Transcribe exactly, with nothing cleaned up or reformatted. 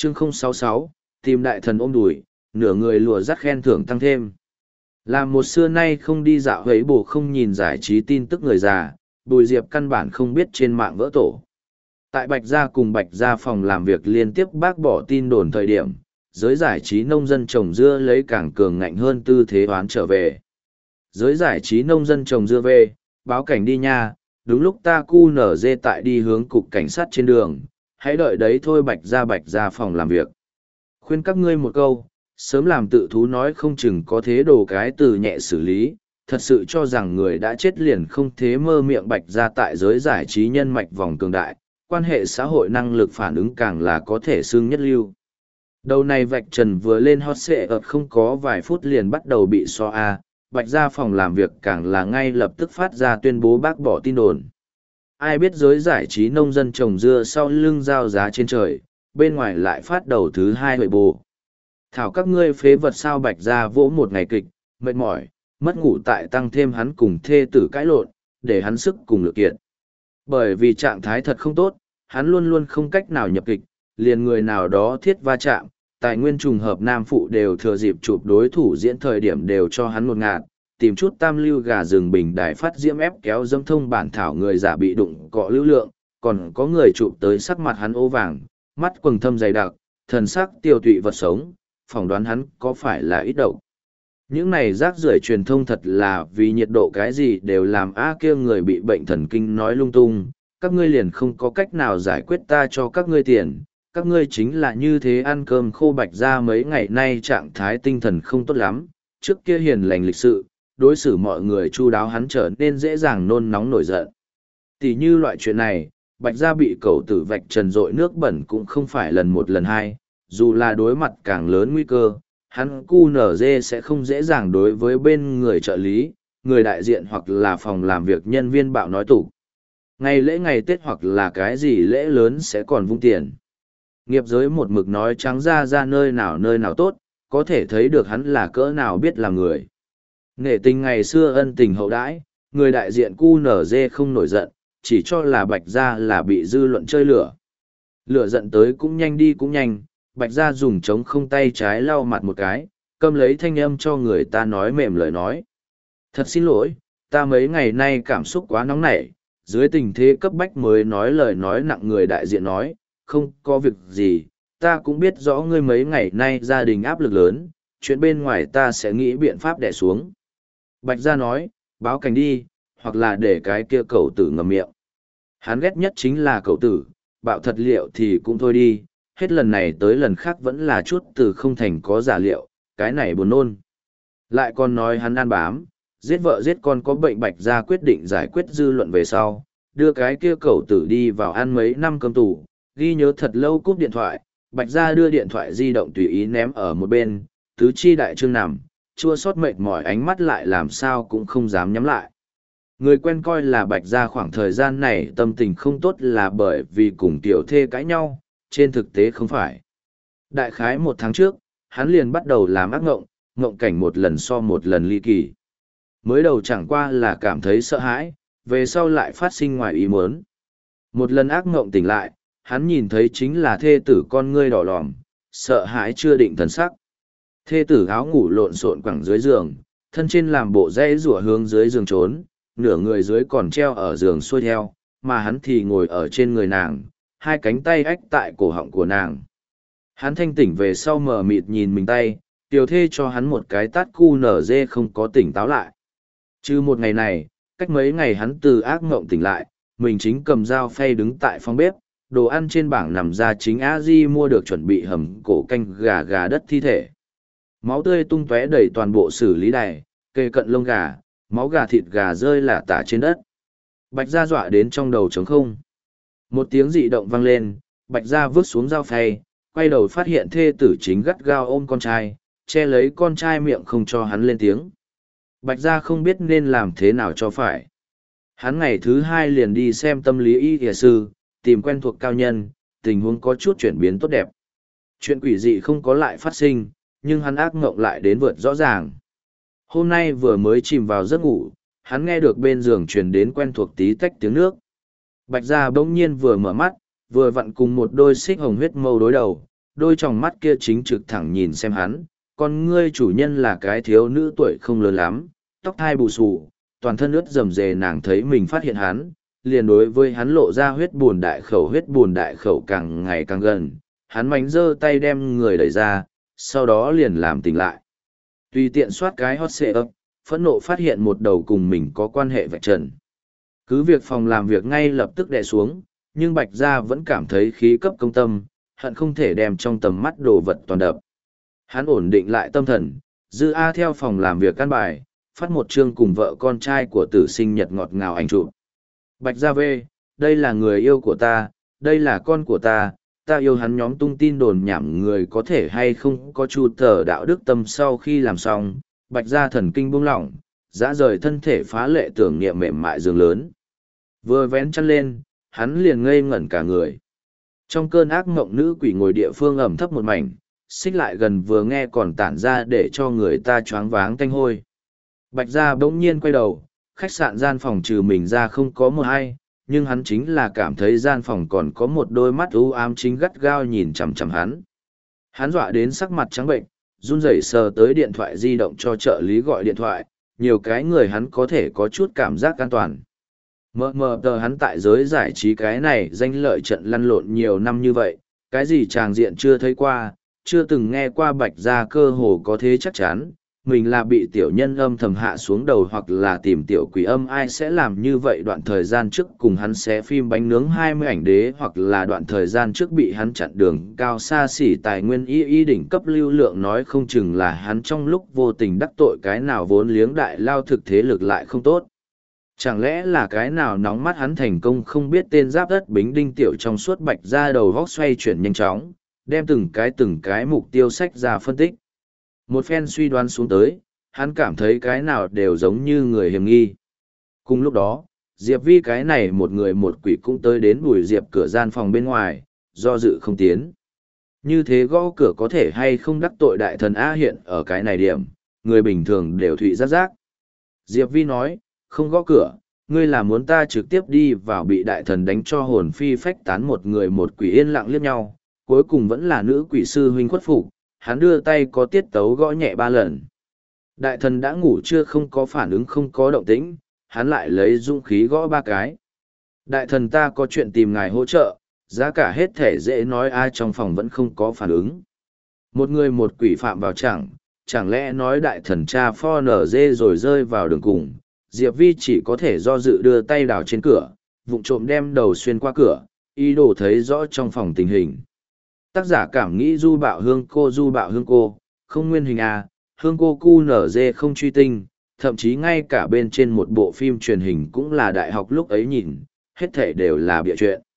chương không sáu sáu, tìm đại thần ôm đùi, nửa người lùa dắt khen thưởng tăng thêm. Là một xưa nay không đi dạo ấy bổ không nhìn giải trí tin tức người già, Bùi Diệp căn bản không biết trên mạng vỡ tổ. Tại Bạch Gia cùng Bạch Gia phòng làm việc liên tiếp bác bỏ tin đồn thời điểm, giới giải trí nông dân trồng dưa lấy càng cường ngạnh hơn tư thế đoán trở về. Giới giải trí nông dân trồng dưa về, báo cảnh đi nha, đúng lúc ta cu nở dê tại đi hướng cục cảnh sát trên đường, hãy đợi đấy thôi. Bạch Gia Bạch Gia phòng làm việc. Khuyên các ngươi một câu, sớm làm tự thú nói không chừng có thế đồ cái từ nhẹ xử lý, thật sự cho rằng người đã chết liền không thế mơ miệng. Bạch Gia tại giới giải trí nhân mạch vòng cường đại, quan hệ xã hội năng lực phản ứng càng là có thể xưng nhất lưu. Đầu này vạch trần vừa lên hot sệ ợt không có vài phút liền bắt đầu bị so a, Bạch Gia phòng làm việc càng là ngay lập tức phát ra tuyên bố bác bỏ tin đồn. Ai biết giới giải trí nông dân trồng dưa sau lưng giao giá trên trời, bên ngoài lại phát đầu thứ hai huệ bồ. Thảo các ngươi phế vật sao. Bạch Gia vỗ một ngày kịch, mệt mỏi, mất ngủ tại tăng thêm hắn cùng thê tử cãi lộn, để hắn sức cùng lực kiện. Bởi vì trạng thái thật không tốt, hắn luôn luôn không cách nào nhập kịch, liền người nào đó thiết va chạm, tài nguyên trùng hợp nam phụ đều thừa dịp chụp đối thủ diễn thời điểm đều cho hắn một ngạt, tìm chút tam lưu gà rừng bình đài phát diễm ép kéo dâm thông bản thảo người giả bị đụng cọ lưu lượng, còn có người chụp tới sắc mặt hắn ố vàng, mắt quầng thâm dày đặc, thần sắc tiêu tụy vật sống, phỏng đoán hắn có phải là ít độc. Những này rác rưởi truyền thông thật là vì nhiệt độ cái gì đều làm a kia người bị bệnh thần kinh nói lung tung, các ngươi liền không có cách nào giải quyết ta cho các ngươi tiền, các ngươi chính là như thế ăn cơm khô. Bạch Gia mấy ngày nay trạng thái tinh thần không tốt lắm, trước kia hiền lành lịch sự, đối xử mọi người chu đáo hắn trở nên dễ dàng nôn nóng nổi giận. Tỷ như loại chuyện này, Bạch Gia bị cẩu tử vạch trần rội nước bẩn cũng không phải lần một lần hai, dù là đối mặt càng lớn nguy cơ, hắn cu nở dê sẽ không dễ dàng đối với bên người trợ lý, người đại diện hoặc là phòng làm việc nhân viên bạo nói tủ. Ngày lễ ngày Tết hoặc là cái gì lễ lớn sẽ còn vung tiền. Nghiệp giới một mực nói trắng ra ra nơi nào nơi nào tốt, có thể thấy được hắn là cỡ nào biết làm người. Nghệ tình ngày xưa ân tình hậu đãi, người đại diện cu nở dê không nổi giận, chỉ cho là Bạch Gia là bị dư luận chơi lửa. Lửa giận tới cũng nhanh đi cũng nhanh, Bạch Gia dùng trống không tay trái lau mặt một cái, câm lấy thanh âm cho người ta nói mềm lời nói. Thật xin lỗi, ta mấy ngày nay cảm xúc quá nóng nảy, dưới tình thế cấp bách mới nói lời nói nặng. Người đại diện nói, không có việc gì, ta cũng biết rõ ngươi mấy ngày nay gia đình áp lực lớn, chuyện bên ngoài ta sẽ nghĩ biện pháp đè xuống. Bạch Gia nói, báo cảnh đi, hoặc là để cái kia cẩu tử ngậm miệng. Hắn ghét nhất chính là cẩu tử, bạo thật liệu thì cũng thôi đi, hết lần này tới lần khác vẫn là chút từ không thành có giả liệu, cái này buồn nôn. Lại còn nói hắn ăn bám, giết vợ giết con có bệnh. Bạch Gia quyết định giải quyết dư luận về sau, đưa cái kia cẩu tử đi vào ăn mấy năm cơm tù, ghi nhớ thật lâu cúp điện thoại. Bạch Gia đưa điện thoại di động tùy ý ném ở một bên, tứ chi đại trương nằm, chua xót mệt mỏi ánh mắt lại làm sao cũng không dám nhắm lại. Người quen coi là Bạch Gia khoảng thời gian này tâm tình không tốt là bởi vì cùng tiểu thê cãi nhau, trên thực tế không phải. Đại khái một tháng trước, hắn liền bắt đầu làm ác ngộng, ngộng cảnh một lần so một lần ly kỳ. Mới đầu chẳng qua là cảm thấy sợ hãi, về sau lại phát sinh ngoài ý muốn. Một lần ác ngộng tỉnh lại, hắn nhìn thấy chính là thê tử con ngươi đỏ lòm, sợ hãi chưa định thần sắc. Thê tử áo ngủ lộn xộn quẳng dưới giường, thân trên làm bộ dây rủa hướng dưới giường trốn, nửa người dưới còn treo ở giường xuôi theo, mà hắn thì ngồi ở trên người nàng, hai cánh tay ách tại cổ họng của nàng. Hắn thanh tỉnh về sau mờ mịt nhìn mình tay, tiểu thê cho hắn một cái tát cu nở dê không có tỉnh táo lại. Chứ một ngày này, cách mấy ngày hắn từ ác mộng tỉnh lại, mình chính cầm dao phay đứng tại phòng bếp, đồ ăn trên bảng nằm ra chính a di mua được chuẩn bị hầm cổ canh gà gà đất thi thể. Máu tươi tung tóe đầy toàn bộ xử lý đài, kề cận lông gà, máu gà thịt gà rơi lả tả trên đất. Bạch Gia dọa đến trong đầu trống không. Một tiếng dị động vang lên, Bạch Gia vứt xuống dao phay, quay đầu phát hiện thê tử chính gắt gao ôm con trai, che lấy con trai miệng không cho hắn lên tiếng. Bạch Gia không biết nên làm thế nào cho phải. Hắn ngày thứ hai liền đi xem tâm lý y y sư, tìm quen thuộc cao nhân, tình huống có chút chuyển biến tốt đẹp. Chuyện quỷ dị không có lại phát sinh, nhưng hắn ác mộng lại đến vượt rõ ràng. Hôm nay vừa mới chìm vào giấc ngủ, hắn nghe được bên giường truyền đến quen thuộc tí tách tiếng nước. Bạch Gia bỗng nhiên vừa mở mắt, vừa vặn cùng một đôi xích hồng huyết mâu đối đầu, đôi tròng mắt kia chính trực thẳng nhìn xem hắn, con ngươi chủ nhân là cái thiếu nữ tuổi không lớn lắm, tóc hai bù xù, toàn thân ướt rầm rề. Nàng thấy mình phát hiện hắn, liền đối với hắn lộ ra huyết buồn đại khẩu. Huyết buồn đại khẩu càng ngày càng gần, hắn mánh giơ tay đem người đẩy ra, sau đó liền làm tỉnh lại. Tùy tiện soát cái hot xệ ấp, phẫn nộ phát hiện một đầu cùng mình có quan hệ vạch trần. Cứ việc phòng làm việc ngay lập tức đè xuống, nhưng Bạch Gia vẫn cảm thấy khí cấp công tâm, hận không thể đem trong tầm mắt đồ vật toàn đập. Hắn ổn định lại tâm thần, Dư A theo phòng làm việc căn bài, phát một chương cùng vợ con trai của tử sinh nhật ngọt ngào ảnh chụp. Bạch Gia về, đây là người yêu của ta, đây là con của ta, ta yêu hắn. Nhóm tung tin đồn nhảm người có thể hay không có chu tờ đạo đức tâm. Sau khi làm xong, Bạch Gia thần kinh buông lỏng, dã rời thân thể phá lệ tưởng niệm mềm mại giường lớn. Vừa vén chăn lên, hắn liền ngây ngẩn cả người. Trong cơn ác mộng nữ quỷ ngồi địa phương ẩm thấp một mảnh, xích lại gần vừa nghe còn tản ra để cho người ta choáng váng tanh hôi. Bạch Gia bỗng nhiên quay đầu, khách sạn gian phòng trừ mình ra không có một ai, nhưng hắn chính là cảm thấy gian phòng còn có một đôi mắt u ám chính gắt gao nhìn chằm chằm hắn. Hắn dọa đến sắc mặt trắng bệnh, run rẩy sờ tới điện thoại di động cho trợ lý gọi điện thoại, nhiều cái người hắn có thể có chút cảm giác an toàn. Mờ mờ tờ hắn tại giới giải trí cái này danh lợi trận lăn lộn nhiều năm như vậy, cái gì tràng diện chưa thấy qua, chưa từng nghe qua. Bạch Gia cơ hồ có thế chắc chắn, mình là bị tiểu nhân âm thầm hạ xuống đầu hoặc là tìm tiểu quỷ âm. Ai sẽ làm như vậy? Đoạn thời gian trước cùng hắn xé phim bánh nướng hai mươi ảnh đế, hoặc là đoạn thời gian trước bị hắn chặn đường cao xa xỉ tài nguyên y y đỉnh cấp lưu lượng, nói không chừng là hắn trong lúc vô tình đắc tội cái nào vốn liếng đại lao thực thế lực lại không tốt. Chẳng lẽ là cái nào nóng mắt hắn thành công không biết tên. Giáp đất bính đinh tiểu trong suốt. Bạch Gia đầu góc xoay chuyển nhanh chóng, đem từng cái từng cái mục tiêu sách ra phân tích. Một phen suy đoán xuống tới, hắn cảm thấy cái nào đều giống như người hiểm nghi. Cùng lúc đó, Diệp Vi cái này một người một quỷ cũng tới đến Bùi Diệp cửa gian phòng bên ngoài, do dự không tiến. Như thế gõ cửa có thể hay không đắc tội đại thần A? Hiện ở cái này điểm, người bình thường đều thụy giác giác. Diệp Vi nói, không gõ cửa, ngươi là muốn ta trực tiếp đi vào bị đại thần đánh cho hồn phi phách tán? Một người một quỷ yên lặng liếc nhau, cuối cùng vẫn là nữ quỷ sư huynh khuất phục, hắn đưa tay có tiết tấu gõ nhẹ ba lần. Đại thần đã ngủ chưa không có phản ứng không có động tĩnh, hắn lại lấy dũng khí gõ ba cái. Đại thần ta có chuyện tìm ngài hỗ trợ, giá cả hết thể dễ nói. Ai trong phòng vẫn không có phản ứng. Một người một quỷ phạm vào chẳng, chẳng lẽ nói đại thần cha pho nở dê rồi rơi vào đường cùng. Diệp Vi chỉ có thể do dự đưa tay đào trên cửa, vụng trộm đem đầu xuyên qua cửa, ý đồ thấy rõ trong phòng tình hình. Tác giả cảm nghĩ du bạo hương cô du bạo hương cô, không nguyên hình A, hương cô cu nở dê không truy tinh, thậm chí ngay cả bên trên một bộ phim truyền hình cũng là đại học lúc ấy nhìn, hết thể đều là bịa chuyện.